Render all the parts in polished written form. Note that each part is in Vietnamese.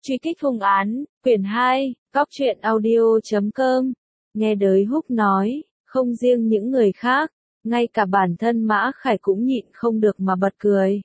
Truy kích hung án, quyển 2, góc truyện audio.com. Nghe Đới Húc nói, không riêng những người khác, ngay cả bản thân Mã Khải cũng nhịn không được mà bật cười.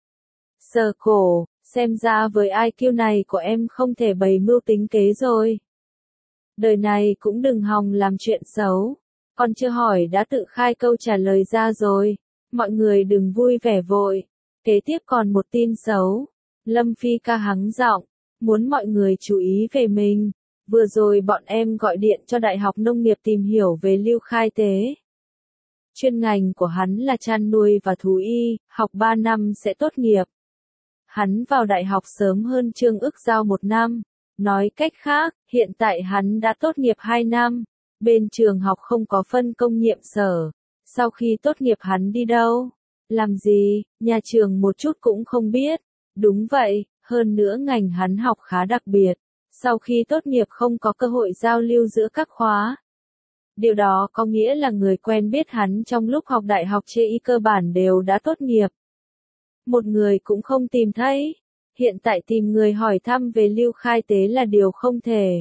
Sờ cổ, xem ra với IQ này của em không thể bày mưu tính kế rồi. Đời này cũng đừng hòng làm chuyện xấu, còn chưa hỏi đã tự khai câu trả lời ra rồi. Mọi người đừng vui vẻ vội. Kế tiếp còn một tin xấu. Lâm Phi ca hắng giọng, muốn mọi người chú ý về mình. Vừa rồi bọn em gọi điện cho Đại học Nông nghiệp tìm hiểu về Lưu Khai Tế. Chuyên ngành của hắn là chăn nuôi và thú y, học 3 năm sẽ tốt nghiệp. Hắn vào đại học sớm hơn Trương Ức Giao 1 năm. Nói cách khác, hiện tại hắn đã tốt nghiệp 2 năm. Bên trường học không có phân công nhiệm sở. Sau khi tốt nghiệp hắn đi đâu? Làm gì? Nhà trường một chút cũng không biết. Đúng vậy, hơn nữa ngành hắn học khá đặc biệt. Sau khi tốt nghiệp không có cơ hội giao lưu giữa các khóa. Điều đó có nghĩa là người quen biết hắn trong lúc học đại học y cơ bản đều đã tốt nghiệp. Một người cũng không tìm thấy. Hiện tại tìm người hỏi thăm về Lưu Khai Tế là điều không thể.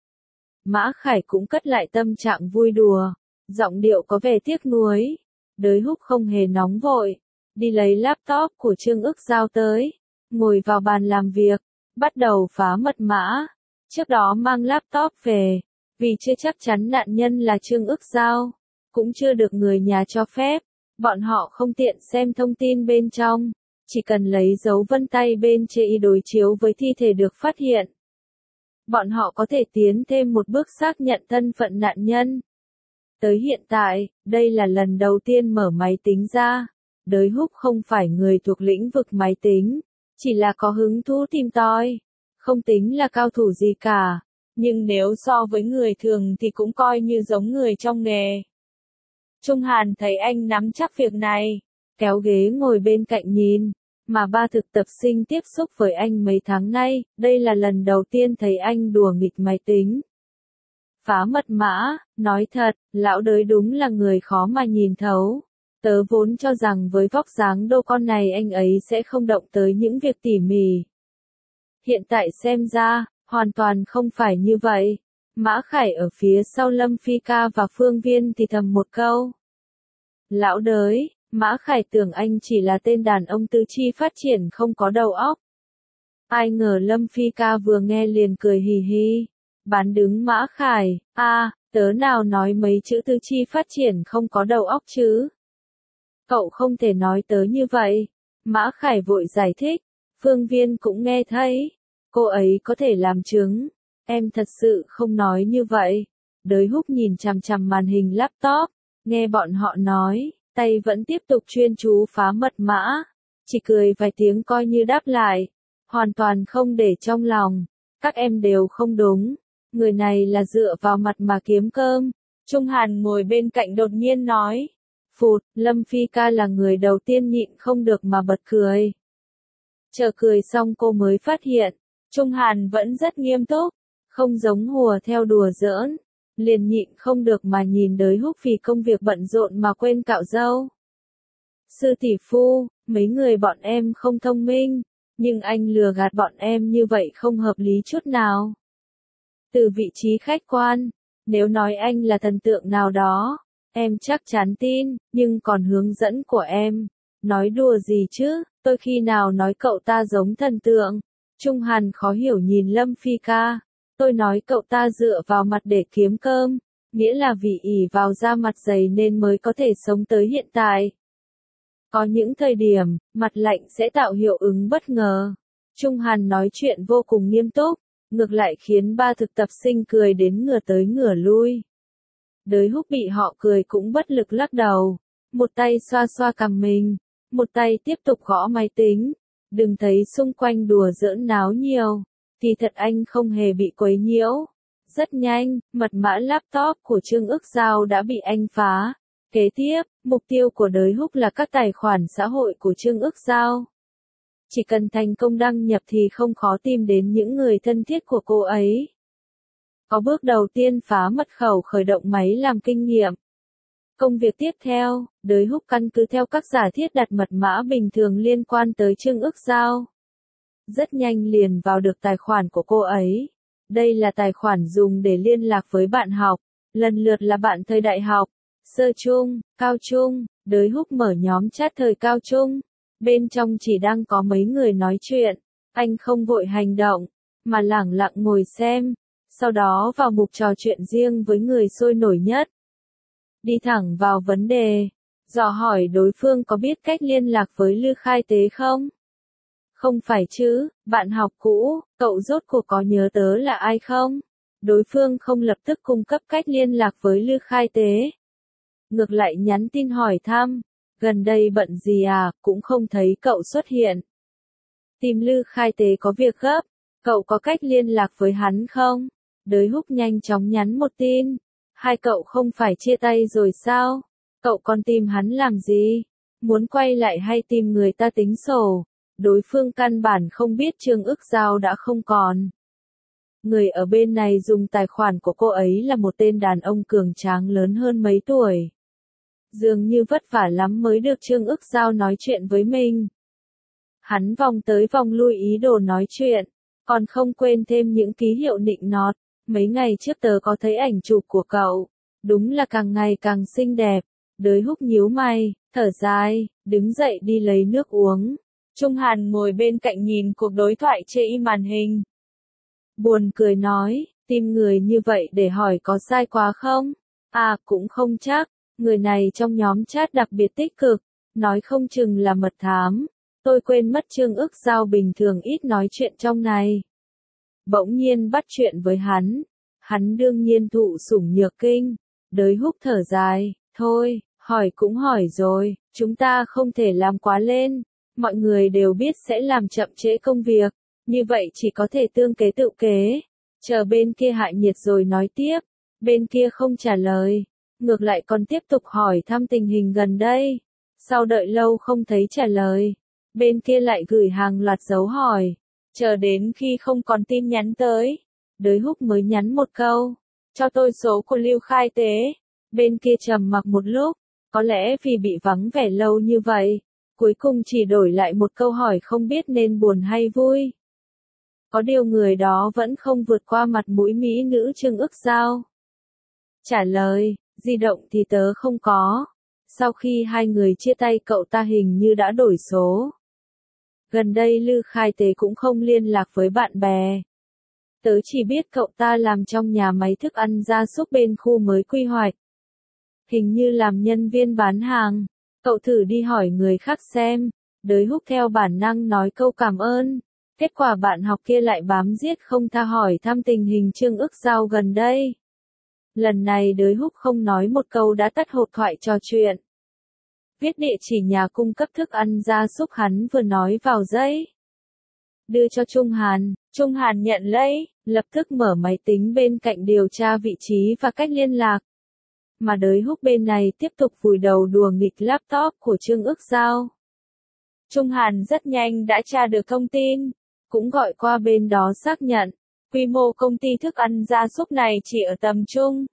Mã Khải cũng cất lại tâm trạng vui đùa. Giọng điệu có vẻ tiếc nuối. Đới Húc không hề nóng vội. Đi lấy laptop của Trương Ức Giao tới. Ngồi vào bàn làm việc. Bắt đầu phá mật mã. Trước đó mang laptop về. Vì chưa chắc chắn nạn nhân là Trương Ức Giao. Cũng chưa được người nhà cho phép. Bọn họ không tiện xem thông tin bên trong. Chỉ cần lấy dấu vân tay bên trên đối chiếu với thi thể được phát hiện. Bọn họ có thể tiến thêm một bước xác nhận thân phận nạn nhân. Tới hiện tại, đây là lần đầu tiên mở máy tính ra. Đới Húc không phải người thuộc lĩnh vực máy tính, chỉ là có hứng thú tìm tòi. Không tính là cao thủ gì cả, nhưng nếu so với người thường thì cũng coi như giống người trong nghề. Trung Hàn thấy anh nắm chắc việc này, kéo ghế ngồi bên cạnh nhìn. Mà ba thực tập sinh tiếp xúc với anh mấy tháng nay, đây là lần đầu tiên thấy anh đùa nghịch máy tính. Phá mật mã, nói thật, lão Đới đúng là người khó mà nhìn thấu. Tớ vốn cho rằng với vóc dáng đô con này anh ấy sẽ không động tới những việc tỉ mỉ. Hiện tại xem ra, hoàn toàn không phải như vậy. Mã Khải ở phía sau Lâm Phi ca và Phương Viên thì thầm một câu. Lão Đới, Mã Khải tưởng anh chỉ là tên đàn ông tư chi phát triển không có đầu óc. Ai ngờ Lâm Phi ca vừa nghe liền cười hì hì. Bán đứng Mã Khải, tớ nào nói mấy chữ tư chi phát triển không có đầu óc chứ. Cậu không thể nói tớ như vậy. Mã Khải vội giải thích. Phương Viên cũng nghe thấy. Cô ấy có thể làm chứng. Em thật sự không nói như vậy. Đới Húc nhìn chằm chằm màn hình laptop. Nghe bọn họ nói, tay vẫn tiếp tục chuyên chú phá mật mã. Chỉ cười vài tiếng coi như đáp lại. Hoàn toàn không để trong lòng. Các em đều không đúng. Người này là dựa vào mặt mà kiếm cơm. Trung Hàn ngồi bên cạnh đột nhiên nói. Phụt, Lâm Phi ca là người đầu tiên nhịn không được mà bật cười. Chờ cười xong cô mới phát hiện. Trung Hàn vẫn rất nghiêm túc. Không giống hùa theo đùa giỡn. Liền nhịn không được mà nhìn Đới Húc vì công việc bận rộn mà quên cạo râu. Sư tỷ phu, mấy người bọn em không thông minh. Nhưng anh lừa gạt bọn em như vậy không hợp lý chút nào. Từ vị trí khách quan, nếu nói anh là thần tượng nào đó, em chắc chắn tin, nhưng còn hướng dẫn của em, nói đùa gì chứ, tôi khi nào nói cậu ta giống thần tượng. Trung Hàn khó hiểu nhìn Lâm Phi ca, tôi nói cậu ta dựa vào mặt để kiếm cơm, nghĩa là vì ỷ vào da mặt dày nên mới có thể sống tới hiện tại. Có những thời điểm, mặt lạnh sẽ tạo hiệu ứng bất ngờ. Trung Hàn nói chuyện vô cùng nghiêm túc, ngược lại khiến ba thực tập sinh cười đến ngửa tới ngửa lui. Đới Húc bị họ cười cũng bất lực lắc đầu, một tay xoa xoa cằm mình, một tay tiếp tục gõ máy tính. Đừng thấy xung quanh đùa giỡn náo nhiều, thì thật anh không hề bị quấy nhiễu. Rất nhanh, mật mã laptop của Trương Ức Giao đã bị anh phá. Kế tiếp, mục tiêu của Đới Húc là các tài khoản xã hội của Trương Ức Giao. Chỉ cần thành công đăng nhập thì không khó tìm đến những người thân thiết của cô ấy. Có bước đầu tiên phá mật khẩu khởi động máy làm kinh nghiệm. Công việc tiếp theo, Đới Húc căn cứ theo các giả thiết đặt mật mã bình thường liên quan tới Trương Ức Giao. rất nhanh liền vào được tài khoản của cô ấy. Đây là tài khoản dùng để liên lạc với bạn học, lần lượt là bạn thời đại học, sơ trung, cao trung. Đới Húc mở nhóm chat thời cao trung. Bên trong chỉ đang có mấy người nói chuyện. Anh không vội hành động, mà lẳng lặng ngồi xem. Sau đó vào mục trò chuyện riêng với người sôi nổi nhất. Đi thẳng vào vấn đề. Dò hỏi đối phương có biết cách liên lạc với Lư Khai Tế không? Không phải chứ, bạn học cũ, cậu rốt cuộc có nhớ tớ là ai không? Đối phương không lập tức cung cấp cách liên lạc với Lư Khai Tế. Ngược lại nhắn tin hỏi thăm, gần đây bận gì à, cũng không thấy cậu xuất hiện. Tìm Lư Khai Tế có việc gấp, cậu có cách liên lạc với hắn không? Đới Húc nhanh chóng nhắn một tin, hai cậu không phải chia tay rồi sao? Cậu còn tìm hắn làm gì? Muốn quay lại hay tìm người ta tính sổ? Đối phương căn bản không biết Trương Ức Giao đã không còn. Người ở bên này dùng tài khoản của cô ấy là một tên đàn ông cường tráng lớn hơn mấy tuổi. Dường như vất vả lắm mới được Trương Ức Giao nói chuyện với mình. Hắn vòng tới vòng lui ý đồ nói chuyện, còn không quên thêm những ký hiệu nịnh nọt. Mấy ngày trước tớ có thấy ảnh chụp của cậu, đúng là càng ngày càng xinh đẹp. Đới Húc nhíu mày, thở dài, đứng dậy đi lấy nước uống. Trung Hàn ngồi bên cạnh nhìn cuộc đối thoại trên màn hình. Buồn cười nói, tìm người như vậy để hỏi có sai quá không? À cũng không chắc, người này trong nhóm chat đặc biệt tích cực, nói không chừng là mật thám. Tôi quên mất Trương Ức Giao bình thường ít nói chuyện trong này. Bỗng nhiên bắt chuyện với hắn đương nhiên thụ sủng nhược kinh. Đới Húc thở dài, thôi, hỏi cũng hỏi rồi, chúng ta không thể làm quá lên. Mọi người đều biết sẽ làm chậm trễ công việc, như vậy chỉ có thể tương kế tự kế. Chờ bên kia hạ nhiệt rồi nói tiếp, bên kia không trả lời, ngược lại còn tiếp tục hỏi thăm tình hình gần đây. Sau đợi lâu không thấy trả lời, bên kia lại gửi hàng loạt dấu hỏi, chờ đến khi không còn tin nhắn tới. Đới Húc mới nhắn một câu, cho tôi số của Lưu Khai Tế. Bên kia trầm mặc một lúc, có lẽ vì bị vắng vẻ lâu như vậy, cuối cùng chỉ đổi lại một câu hỏi không biết nên buồn hay vui. Có điều người đó vẫn không vượt qua mặt mũi mỹ nữ Trương Ức Giao. Trả lời, di động thì tớ không có. Sau khi hai người chia tay cậu ta hình như đã đổi số. Gần đây Lư Khai Tế cũng không liên lạc với bạn bè. Tớ chỉ biết cậu ta làm trong nhà máy thức ăn gia súc bên khu mới quy hoạch. Hình như làm nhân viên bán hàng. Cậu thử đi hỏi người khác xem. Đới Húc theo bản năng nói câu cảm ơn. Kết quả bạn học kia lại bám giết không tha hỏi thăm tình hình Trương Ức Giao gần đây. Lần này Đới Húc không nói một câu đã tắt hộp thoại trò chuyện. Viết địa chỉ nhà cung cấp thức ăn gia súc hắn vừa nói vào giấy. Đưa cho Trung Hàn nhận lấy, lập tức mở máy tính bên cạnh điều tra vị trí và cách liên lạc. Mà Đới Húc bên này tiếp tục vùi đầu đùa nghịch laptop của Trương Ức Giao. Trung Hàn rất nhanh đã tra được thông tin, cũng gọi qua bên đó xác nhận, quy mô công ty thức ăn gia súc này chỉ ở tầm trung.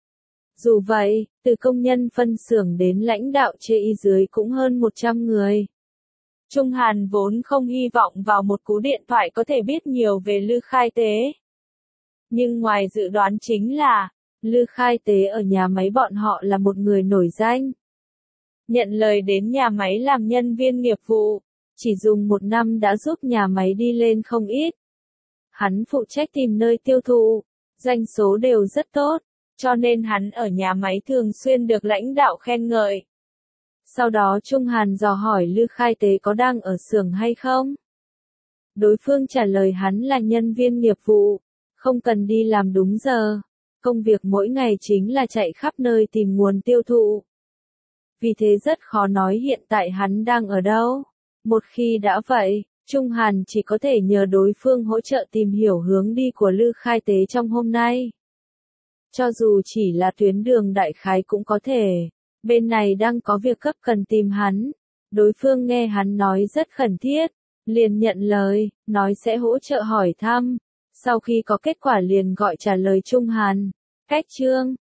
Dù vậy, từ công nhân phân xưởng đến lãnh đạo chế y dưới cũng hơn 100 người. Trung Hàn vốn không hy vọng vào một cú điện thoại có thể biết nhiều về Lư Khai Tế. Nhưng ngoài dự đoán chính là, Lư Khai Tế ở nhà máy bọn họ là một người nổi danh. Nhận lời đến nhà máy làm nhân viên nghiệp vụ, chỉ dùng 1 năm đã giúp nhà máy đi lên không ít. Hắn phụ trách tìm nơi tiêu thụ, doanh số đều rất tốt, cho nên hắn ở nhà máy thường xuyên được lãnh đạo khen ngợi. Sau đó Trung Hàn dò hỏi Lư Khai Tế có đang ở xưởng hay không. Đối phương trả lời hắn là nhân viên nghiệp vụ, không cần đi làm đúng giờ. Công việc mỗi ngày chính là chạy khắp nơi tìm nguồn tiêu thụ. Vì thế rất khó nói hiện tại hắn đang ở đâu. Một khi đã vậy, Trung Hàn chỉ có thể nhờ đối phương hỗ trợ tìm hiểu hướng đi của Lư Khai Tế trong hôm nay. Cho dù chỉ là tuyến đường đại khái cũng có thể. Bên này đang có việc cấp cần tìm hắn. Đối phương nghe hắn nói rất khẩn thiết, liền nhận lời, nói sẽ hỗ trợ hỏi thăm. Sau khi có kết quả liền gọi trả lời Trung Hàn. Cách chương